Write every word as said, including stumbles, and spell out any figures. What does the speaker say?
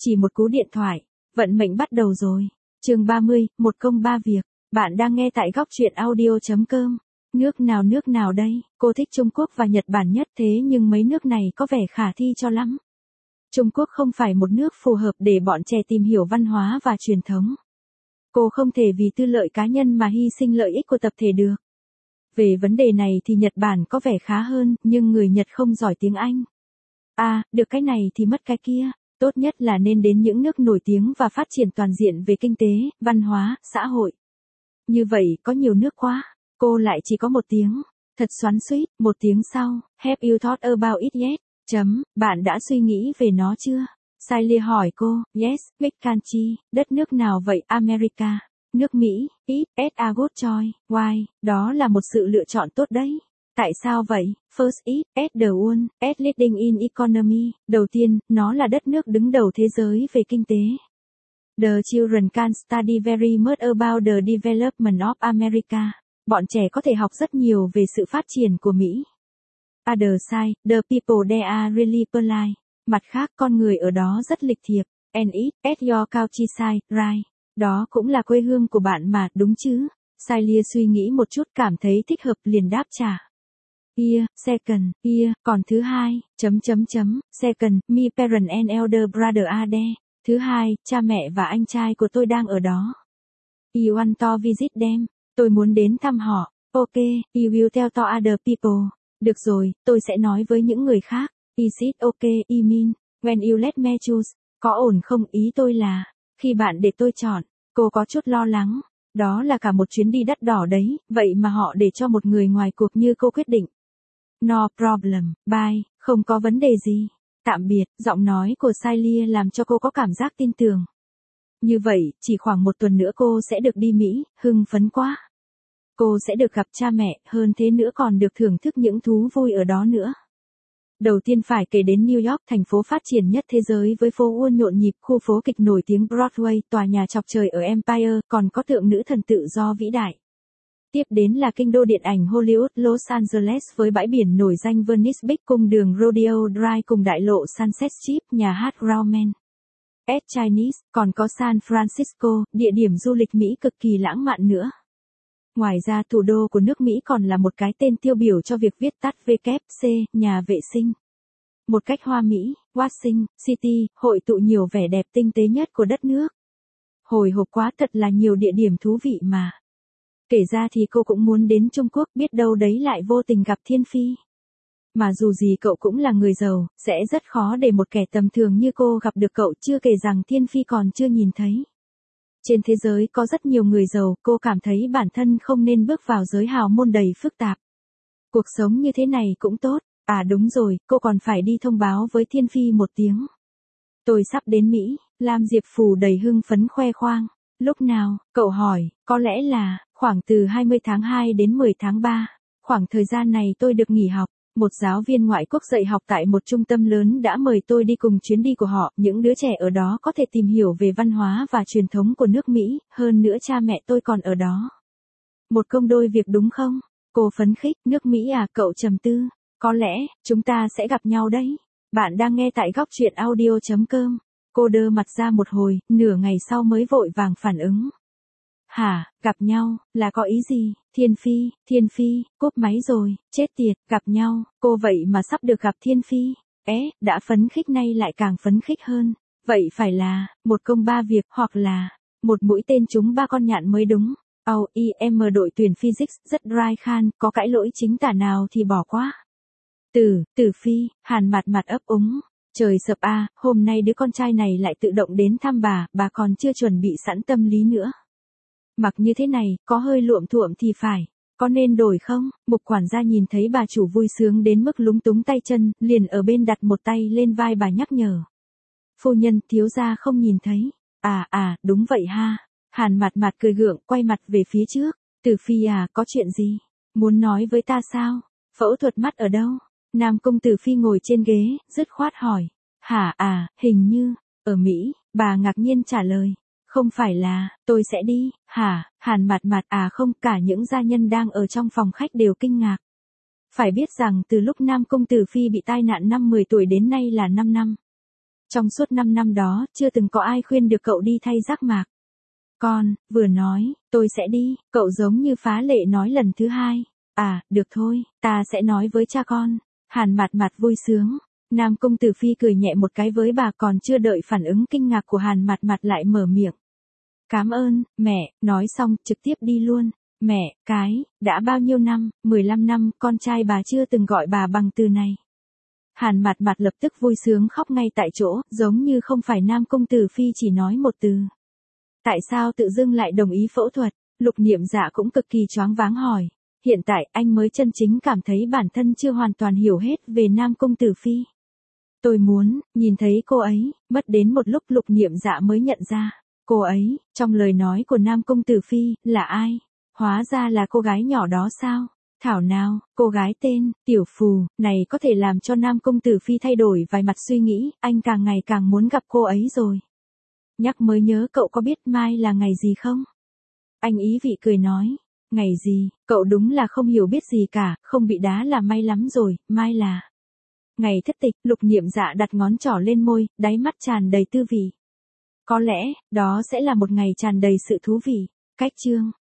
Chỉ một cú điện thoại, vận mệnh bắt đầu rồi. Chương ba mươi, một công ba việc. Bạn đang nghe tại góc truyện audio chấm com. Nước nào nước nào đây? Cô thích Trung Quốc và Nhật Bản nhất, thế nhưng mấy nước này có vẻ khả thi cho lắm. Trung Quốc không phải một nước phù hợp để bọn trẻ tìm hiểu văn hóa và truyền thống. Cô không thể vì tư lợi cá nhân mà hy sinh lợi ích của tập thể được. Về vấn đề này thì Nhật Bản có vẻ khá hơn, nhưng người Nhật không giỏi tiếng Anh. À, được cái này thì mất cái kia. Tốt nhất là nên đến những nước nổi tiếng và phát triển toàn diện về kinh tế, văn hóa, xã hội. Như vậy có nhiều nước quá. Cô lại chỉ có một tiếng. Thật xoắn xuýt. Một tiếng sau, have you thought about it yet? Chấm, bạn đã suy nghĩ về nó chưa? Sally hỏi cô, yes, which country? Đất nước nào vậy? America. Nước Mỹ. It, it's a good choice. Why? Đó là một sự lựa chọn tốt đấy. Tại sao vậy? First it, it's the one, it's leading in economy. Đầu tiên, nó là đất nước đứng đầu thế giới về kinh tế. The children can study very much about the development of America. Bọn trẻ có thể học rất nhiều về sự phát triển của Mỹ. Other side, the people there are really polite. Mặt khác, con người ở đó rất lịch thiệp. And it, it's your countryside, right? Đó cũng là quê hương của bạn mà, đúng chứ? Sally suy nghĩ một chút, cảm thấy thích hợp liền đáp trả. Yeah, second, yeah, còn thứ hai, chấm chấm chấm, second, me parent and elder brother are there. Thứ hai, cha mẹ và anh trai của tôi đang ở đó. You want to visit them? Tôi muốn đến thăm họ. Okay, you will tell to other people. Được rồi, tôi sẽ nói với những người khác. Is it okay, I mean, when you let me choose? Có ổn không? Ý tôi là, khi bạn để tôi chọn. Cô có chút lo lắng. Đó là cả một chuyến đi đắt đỏ đấy, vậy mà họ để cho một người ngoài cuộc như cô quyết định. No problem, bye, không có vấn đề gì. Tạm biệt, giọng nói của Sally làm cho cô có cảm giác tin tưởng. Như vậy, chỉ khoảng một tuần nữa cô sẽ được đi Mỹ, hưng phấn quá. Cô sẽ được gặp cha mẹ, hơn thế nữa còn được thưởng thức những thú vui ở đó nữa. Đầu tiên phải kể đến New York, thành phố phát triển nhất thế giới với phố Wall nhộn nhịp, khu phố kịch nổi tiếng Broadway, tòa nhà chọc trời ở Empire, còn có tượng nữ thần tự do vĩ đại. Tiếp đến là kinh đô điện ảnh Hollywood, Los Angeles với bãi biển nổi danh Venice Beach, cung đường Rodeo Drive cùng đại lộ Sunset Strip, nhà hát Grauman. At Chinese, còn có San Francisco, địa điểm du lịch Mỹ cực kỳ lãng mạn nữa. Ngoài ra thủ đô của nước Mỹ còn là một cái tên tiêu biểu cho việc viết tắt W C, nhà vệ sinh. Một cách hoa mỹ, Washington City, hội tụ nhiều vẻ đẹp tinh tế nhất của đất nước. Hồi hộp quá, thật là nhiều địa điểm thú vị mà. Kể ra thì cô cũng muốn đến Trung Quốc, biết đâu đấy lại vô tình gặp Thiên Phi. Mà dù gì cậu cũng là người giàu, sẽ rất khó để một kẻ tầm thường như cô gặp được cậu, chưa kể rằng Thiên Phi còn chưa nhìn thấy. Trên thế giới có rất nhiều người giàu, cô cảm thấy bản thân không nên bước vào giới hào môn đầy phức tạp. Cuộc sống như thế này cũng tốt. À đúng rồi, cô còn phải đi thông báo với Thiên Phi một tiếng. Tôi sắp đến Mỹ, Lam Diệp Phù đầy hưng phấn khoe khoang. Lúc nào? Cậu hỏi, có lẽ là, khoảng từ hai mươi tháng hai đến mười tháng ba. Khoảng thời gian này tôi được nghỉ học. Một giáo viên ngoại quốc dạy học tại một trung tâm lớn đã mời tôi đi cùng chuyến đi của họ. Những đứa trẻ ở đó có thể tìm hiểu về văn hóa và truyền thống của nước Mỹ, hơn nữa cha mẹ tôi còn ở đó. Một công đôi việc đúng không? Cô phấn khích, nước Mỹ à? Cậu trầm tư. Có lẽ, chúng ta sẽ gặp nhau đấy. Bạn đang nghe tại góc truyện audio chấm com. Cô đơ mặt ra một hồi, nửa ngày sau mới vội vàng phản ứng. Hả, gặp nhau, là có ý gì? Thiên Phi, Thiên Phi, cúp máy rồi, chết tiệt, gặp nhau, cô vậy mà sắp được gặp Thiên Phi. Ế, đã phấn khích nay lại càng phấn khích hơn. Vậy phải là, một công ba việc, hoặc là, một mũi tên trúng ba con nhạn mới đúng. Âu, i em đội tuyển Physics, rất dry khan, có cãi lỗi chính tả nào thì bỏ qua. Tử, Tử Phi, Hàn mặt mặt ấp úng. Trời sập a, à, hôm nay đứa con trai này lại tự động đến thăm bà, bà còn chưa chuẩn bị sẵn tâm lý nữa. Mặc như thế này, có hơi luộm thuộm thì phải. Có nên đổi không? Mục quản gia nhìn thấy bà chủ vui sướng đến mức lúng túng tay chân, liền ở bên đặt một tay lên vai bà nhắc nhở. Phu nhân, thiếu gia không nhìn thấy. À à, đúng vậy ha. Hàn mặt mặt cười gượng, quay mặt về phía trước. Tử Phi à, có chuyện gì? Muốn nói với ta sao? Phẫu thuật mắt ở đâu? Nam công Tử Phi ngồi trên ghế, dứt khoát hỏi. Hả à, hình như, ở Mỹ, bà ngạc nhiên trả lời. Không phải là, tôi sẽ đi, hả? Hàn mặt mặt à không, cả những gia nhân đang ở trong phòng khách đều kinh ngạc. Phải biết rằng từ lúc Nam công Tử Phi bị tai nạn năm mười tuổi đến nay là năm năm. Trong suốt năm năm đó, chưa từng có ai khuyên được cậu đi thay giác mạc. Con, vừa nói, tôi sẽ đi, cậu giống như phá lệ nói lần thứ hai. À, được thôi, ta sẽ nói với cha con. Hàn Mạt Mạt vui sướng. Nam Công Tử Phi cười nhẹ một cái với bà, còn chưa đợi phản ứng kinh ngạc của Hàn Mạt Mạt lại mở miệng. Cảm ơn, mẹ, nói xong, trực tiếp đi luôn. Mẹ, cái, đã bao nhiêu năm, mười lăm năm, con trai bà chưa từng gọi bà bằng từ này. Hàn Mạt Mạt lập tức vui sướng khóc ngay tại chỗ, giống như không phải Nam Công Tử Phi chỉ nói một từ. Tại sao tự dưng lại đồng ý phẫu thuật? Lục Niệm Dạ cũng cực kỳ choáng váng hỏi. Hiện tại anh mới chân chính cảm thấy bản thân chưa hoàn toàn hiểu hết về Nam Công Tử Phi. Tôi muốn, nhìn thấy cô ấy, mất đến một lúc Lục Niệm Dạ mới nhận ra. Cô ấy, trong lời nói của Nam Công Tử Phi, là ai? Hóa ra là cô gái nhỏ đó sao? Thảo nào, cô gái tên, Tiểu Phù, này có thể làm cho Nam Công Tử Phi thay đổi vài mặt suy nghĩ, anh càng ngày càng muốn gặp cô ấy rồi. Nhắc mới nhớ, cậu có biết mai là ngày gì không? Anh ý vị cười nói. Ngày gì, cậu đúng là không hiểu biết gì cả, không bị đá là may lắm rồi, mai là ngày thất tịch. Lục Niệm Dạ đặt ngón trỏ lên môi, đáy mắt tràn đầy tư vị. Có lẽ, đó sẽ là một ngày tràn đầy sự thú vị. Cách chương